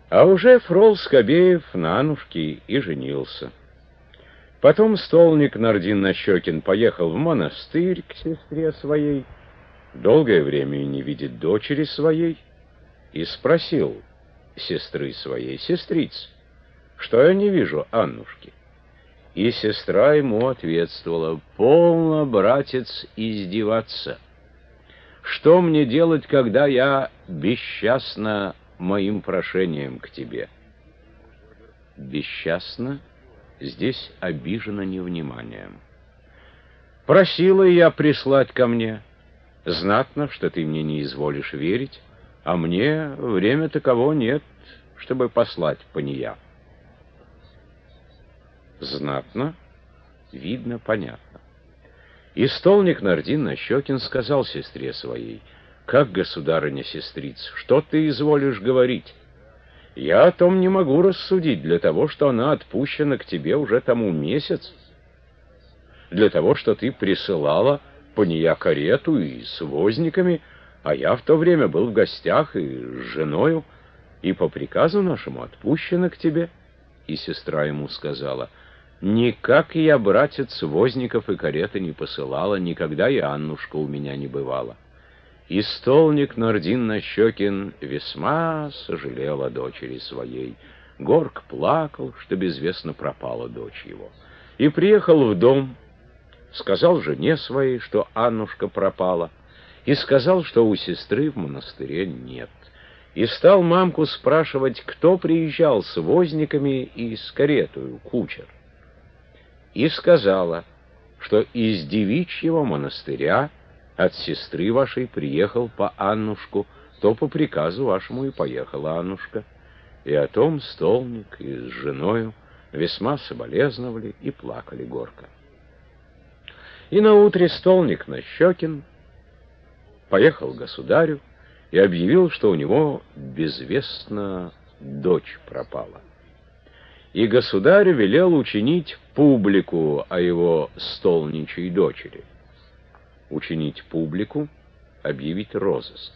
А уже Фрол Скобеев на Аннушке и женился. Потом столник Нардин-Нащекин поехал в монастырь к сестре своей, долгое время не видит дочери своей, и спросил сестры своей: «Сестриц, что я не вижу Аннушки?» И сестра ему ответствовала: «Полно, братец, издеваться. Что мне делать, когда я бесчастна моим прошением к тебе?» Бесчастна здесь обижена невниманием. «Просила я прислать ко мне. Знатно, что ты мне не изволишь верить, а мне время таково нет, чтобы послать по нея». Знатно, видно, понятно. И столник Нардин-Нащекин сказал сестре своей: «Как, государыня, сестрица, что ты изволишь говорить? Я о том не могу рассудить, для того, что она отпущена к тебе уже тому месяц, для того, что ты присылала по нея карету и с возниками, а я в то время был в гостях и с женою, и по приказу нашему отпущена к тебе». И сестра ему сказала: «Никак я, братец, возников и кареты не посылала, никогда и Аннушка у меня не бывала». И столник Нардин-Нащекин весьма сожалел о дочери своей. Горько плакал, что безвестно пропала дочь его. И приехал в дом, сказал жене своей, что Аннушка пропала, и сказал, что у сестры в монастыре нет. И стал мамку спрашивать, кто приезжал с возниками и с каретою, кучер. И сказала, что из девичьего монастыря от сестры вашей приехал по Аннушку, то по приказу вашему и поехала Аннушка. И о том столник и с женою весьма соболезновали и плакали горько. И наутре столник Нащекин поехал к государю и объявил, что у него безвестно дочь пропала. И государь велел учинить публику о его столничьей дочери. Учинить публику, объявить розыск.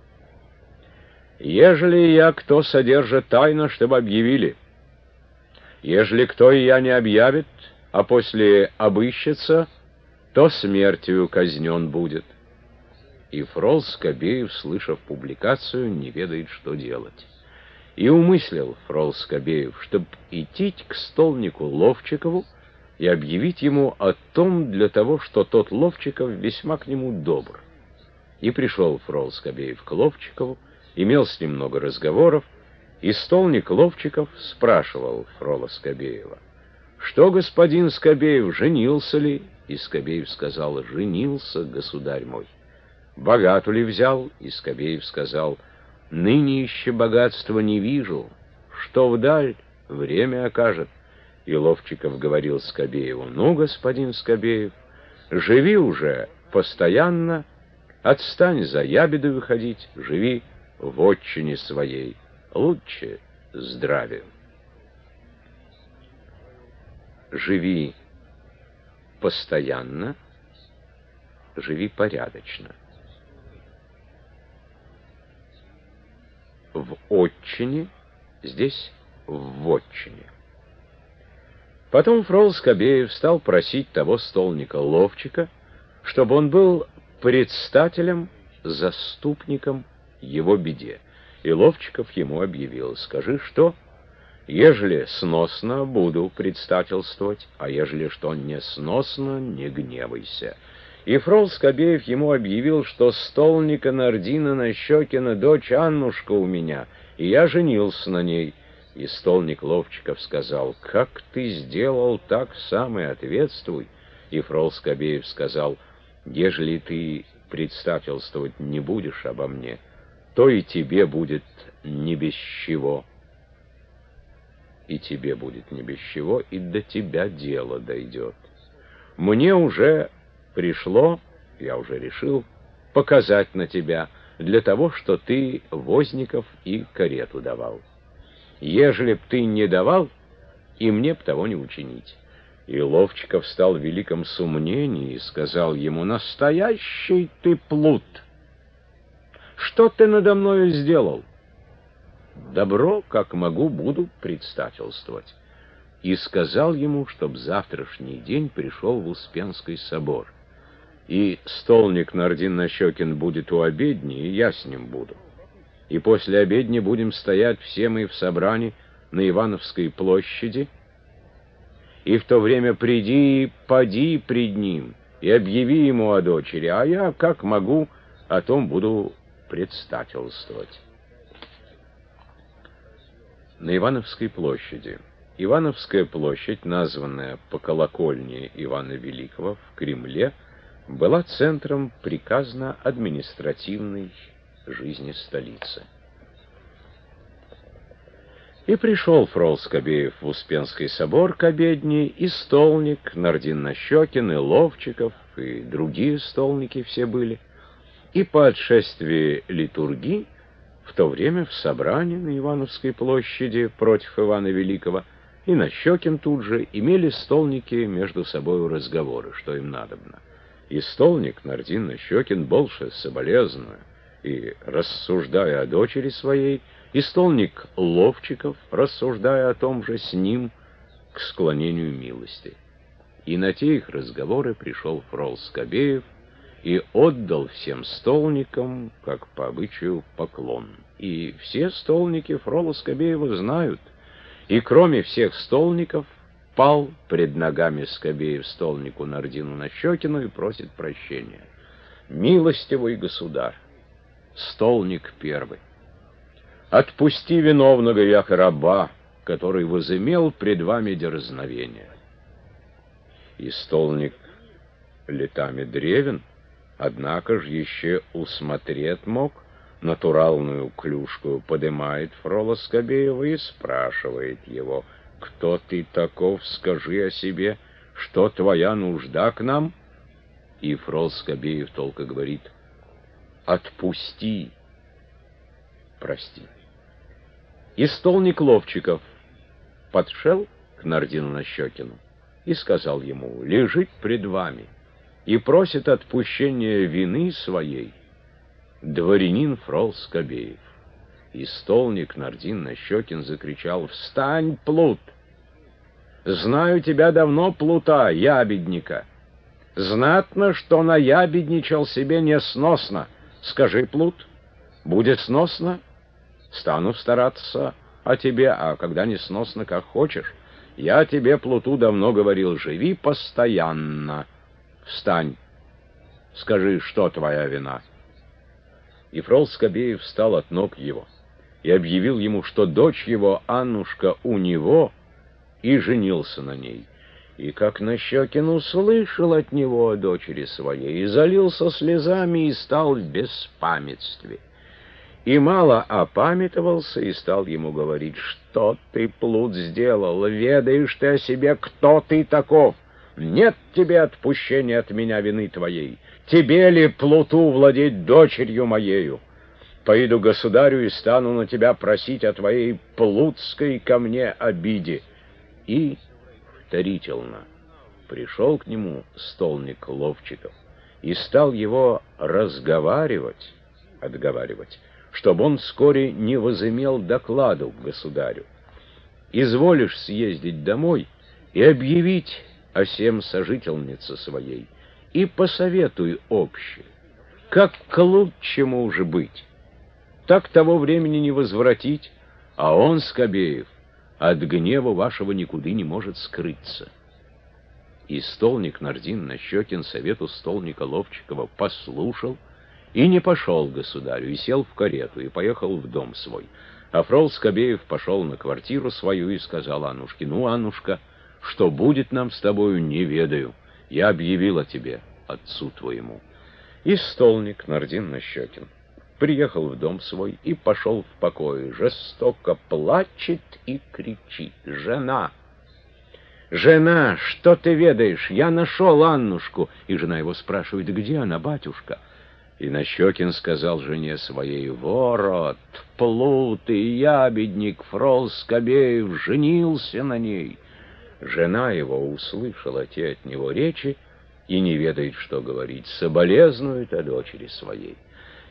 «Ежели я кто содержит тайно, чтобы объявили. Ежели кто и я не объявит, а после обыщется, то смертью казнен будет». И Фрол Скобеев, слышав публикацию, не ведает, что делать. И умыслил Фрол Скобеев, чтоб идти к столнику Ловчикову и объявить ему о том для того, что тот Ловчиков весьма к нему добр. И пришел Фрол Скобеев к Ловчикову, имел с ним много разговоров, и столник Ловчиков спрашивал Фрола Скобеева: «Что, господин Скобеев, женился ли?» И Скобеев сказал: «Женился, государь мой». «Богату ли взял?» И Скобеев сказал: «Ныне еще богатства не вижу, что вдаль время окажет». И Ловчиков говорил Скобееву: «Ну, господин Скобеев, живи уже постоянно, отстань за ябеду выходить, живи в отчине своей, лучше здравию». Живи постоянно, живи порядочно. В отчине, здесь в вотчине. Потом Фрол Скобеев стал просить того столника Ловчика, чтобы он был предстателем, заступником его беде. И Ловчиков ему объявил: «Скажи, что? Ежели сносно, буду предстательствовать, а ежели что не сносно, не гневайся». И Фрол Скобеев ему объявил, что столника Нардина-Нащекина дочь Аннушка у меня, и я женился на ней. И столник Ловчиков сказал: «Как ты сделал, так сам и ответствуй». И Фрол Скобеев сказал: «Ежели ты предстательствовать не будешь обо мне, то и тебе будет не без чего». И тебе будет не без чего, и до тебя дело дойдет. Мне уже пришло, я уже решил, показать на тебя, для того, что ты возников и карету давал. Ежели б ты не давал, и мне б того не учинить». И Ловчиков стал в великом сомнении и сказал ему: «Настоящий ты плут! Что ты надо мною сделал?» Добро, как могу, буду предстательствовать. И сказал ему, чтоб завтрашний день пришел в Успенский собор. И столник Нардин Нащекин будет у обедни, и я с ним буду. И после обедни будем стоять все мы в собрании на Ивановской площади, и в то время приди и поди пред ним, и объяви ему о дочери, а я, как могу, о том буду предстательствовать. На Ивановской площади. Ивановская площадь, названная по колокольне Ивана Великого в Кремле, была центром приказно-административной жизни столицы. И пришел фрол Скобеев в Успенский собор к обедне, и столник, Нардин Нащекин, и Ловчиков, и другие столники все были. И по отшествии литургии в то время в собрании на Ивановской площади против Ивана Великого и Нащекин тут же имели столники между собою разговоры, что им надобно. И столник Нардин Нащекин больше соболезную и рассуждая о дочери своей, и столник Ловчиков, рассуждая о том же с ним, к склонению милости. И на те их разговоры пришел фрол Скобеев и отдал всем столникам, как по обычаю, поклон. И все столники фрола Скобеева знают, и кроме всех столников пал пред ногами Скобеев столнику Нардину Нащекину и просит прощения. «Милостивый государь, столник первый, отпусти виновного яко раба, который возымел пред вами дерзновение». И столник летами древен, однако ж еще усмотреть мог, натуральную клюшку подымает фрола Скобеева и спрашивает его: «Кто ты таков, скажи о себе, что твоя нужда к нам?» И фрол Скобеев только говорит: «Отпусти, прости». И столник Ловчиков подшел к Нардину Нащекину и сказал ему: «Лежит пред вами и просит отпущения вины своей дворянин фрол Скобеев». И столник Нардин Нащекин закричал: «Встань, плут! Знаю тебя давно, плута, ябедника. Знатно, что наябедничал себе несносно. Скажи, плут, будет сносно, стану стараться о тебе, а когда несносно, как хочешь. Я тебе, плуту, давно говорил: живи постоянно. Встань, скажи, что твоя вина». И фрол Скобеев встал от ног его и объявил ему, что дочь его, Аннушка, у него, и женился на ней. И как Нащекин услышал от него о дочери своей, и залился слезами, и стал в беспамятстве. И мало опамятовался, и стал ему говорить: «Что ты, плут, сделал? Ведаешь ты о себе, кто ты таков? Нет тебе отпущения от меня вины твоей. Тебе ли, плуту, владеть дочерью моею? Пойду государю и стану на тебя просить о твоей плутской ко мне обиде». И вторительно пришел к нему столник Ловчиков и стал его отговаривать, чтобы он вскоре не возымел докладу к государю. «Изволишь съездить домой и объявить о сем сожительнице своей, и посоветуй обще, как к лучшему уже быть. Так того времени не возвратить, а он, Скобеев, от гнева вашего никуда не может скрыться». И столник Нардин Нащекин совету столника Ловчикова послушал и не пошел к государю, и сел в карету, и поехал в дом свой. А фрол Скобеев пошел на квартиру свою и сказал Аннушке: «Ну, Аннушка, что будет нам с тобою, не ведаю. Я объявил о тебе отцу твоему». И столник Нардин Нащекин приехал в дом свой и пошел в покое. Жестоко плачет и кричит: «Жена! Жена, что ты ведаешь? Я нашел Аннушку». И жена его спрашивает: «Где она, батюшка?» И Нащекин сказал жене своей: «Ворот, плут и ябедник фрол Скобеев женился на ней». Жена его услышала те от него речи и не ведает, что говорить, соболезнует о дочери своей.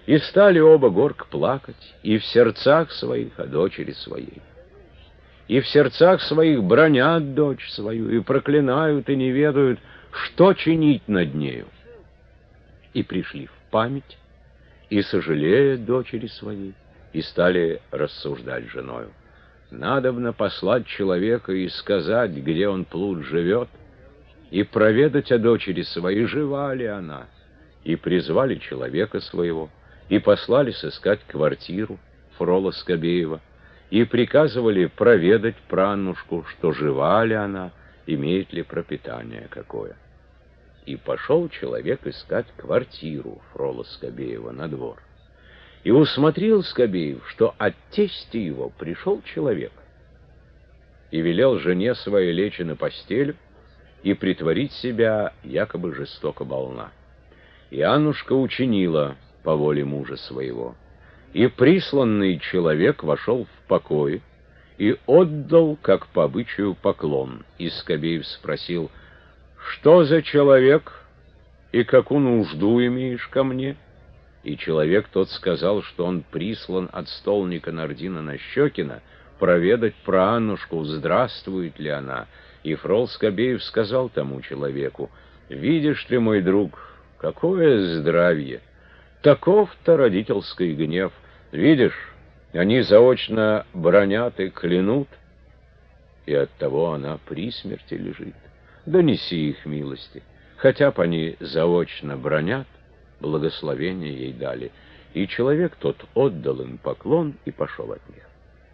И стали оба горько плакать, и в сердцах своих о дочери своей. И в сердцах своих бранят дочь свою, и проклинают, и не ведают, что чинить над нею. И пришли в память, и сожалея дочери своей, и стали рассуждать с женою. Надобно послать человека и сказать, где он плут живет, и проведать о дочери своей, жива ли она. И призвали человека своего, и послали сыскать квартиру Фрола Скобеева, и приказывали проведать про Аннушку, что жива ли она, имеет ли пропитание какое. И пошел человек искать квартиру Фрола Скобеева на двор. И усмотрел Скобеев, что от тестя его пришел человек, и велел жене своей лечь на постель и притворить себя якобы жестоко больна. И Аннушка учинила по воле мужа своего. И присланный человек вошел в покой и отдал, как по обычаю, поклон. И Скобеев спросил: «Что за человек, и какую нужду имеешь ко мне?» И человек тот сказал, что он прислан от столника Нардина Нащекина проведать про Аннушку, здравствует ли она. И Фрол Скобеев сказал тому человеку: «Видишь ты, мой друг, какое здравие! Таков-то родительский гнев. Видишь, они заочно бранят и клянут, и оттого она при смерти лежит. Донеси их милости, хотя б они заочно бранят, благословение ей дали». И человек тот отдал им поклон и пошел от них.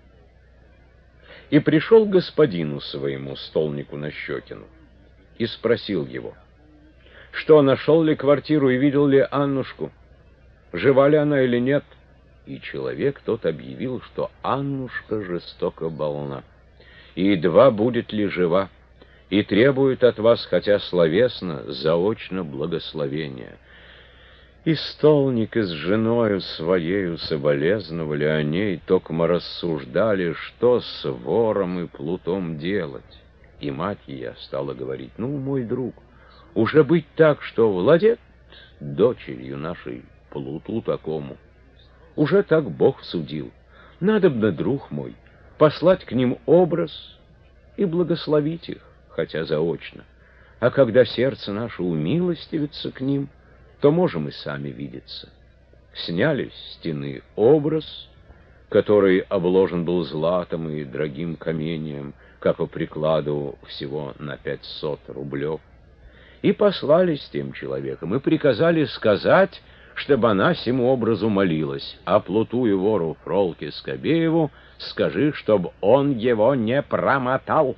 И пришел к господину своему, столнику Нащекину, и спросил его, что нашел ли квартиру и видел ли Аннушку, жива ли она или нет. И человек тот объявил, что Аннушка жестоко больна, и едва будет ли жива, и требует от вас, хотя словесно, заочно благословения. И столник с женою своею соболезновали о ней, токмо рассуждали, что с вором и плутом делать. И мать ее стала говорить: «Ну, мой друг, уже быть так, что владет дочерью нашей плуту такому. Уже так Бог судил. Надобно, друг мой, послать к ним образ и благословить их, хотя заочно. А когда сердце наше умилостивится к ним, то можем и сами видеться». Сняли с стены образ, который обложен был златом и дорогим каменьем, как по прикладу всего на 500 рублев, и послали с тем человеком, и приказали сказать, чтобы она сему образу молилась, а плуту и вору Фролке Скобееву скажи, чтобы он его не промотал.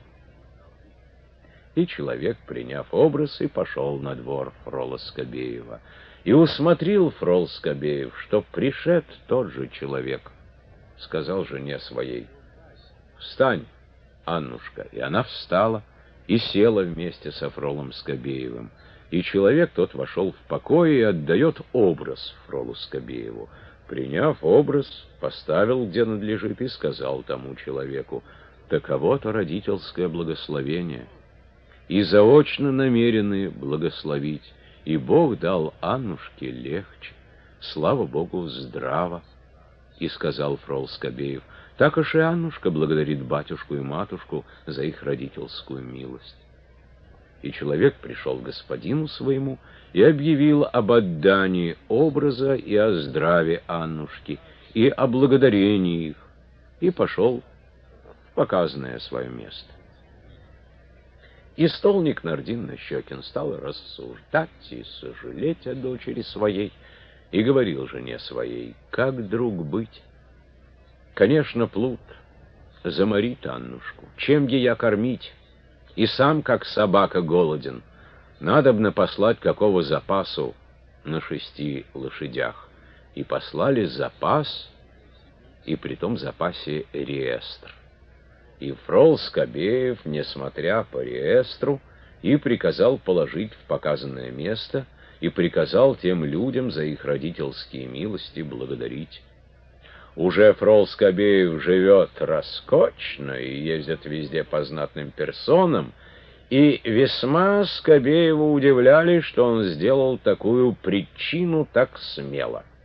И человек, приняв образ, и пошел на двор Фрола Скобеева. И усмотрел Фрол Скобеев, что пришед тот же человек. Сказал жене своей: «Встань, Аннушка». И она встала и села вместе со Фролом Скобеевым. И человек тот вошел в покой и отдает образ Фролу Скобееву. Приняв образ, поставил, где надлежит, и сказал тому человеку: «Таково-то родительское благословение. И заочно намерены благословить, и Бог дал Аннушке легче, слава Богу, здраво». И сказал Фрол Скобеев: «Так уж и Аннушка благодарит батюшку и матушку за их родительскую милость». И человек пришел к господину своему и объявил об отдании образа и о здраве Аннушки, и о благодарении их, и пошел в показанное свое место. И столник Нардин Нащекин стал рассуждать и сожалеть о дочери своей, и говорил жене своей: «Как, друг, быть? Конечно, плут заморит Аннушку, чем ее кормить? И сам, как собака, голоден. Надобно послать какого запасу на 6 лошадях». И послали запас, и при том запасе реестр. И Фрол Скобеев, несмотря по реестру, и приказал положить в показанное место, и приказал тем людям за их родительские милости благодарить. Уже Фрол Скобеев живет роскочно и ездит везде по знатным персонам, и весьма Скобеева удивляли, что он сделал такую причину так смело.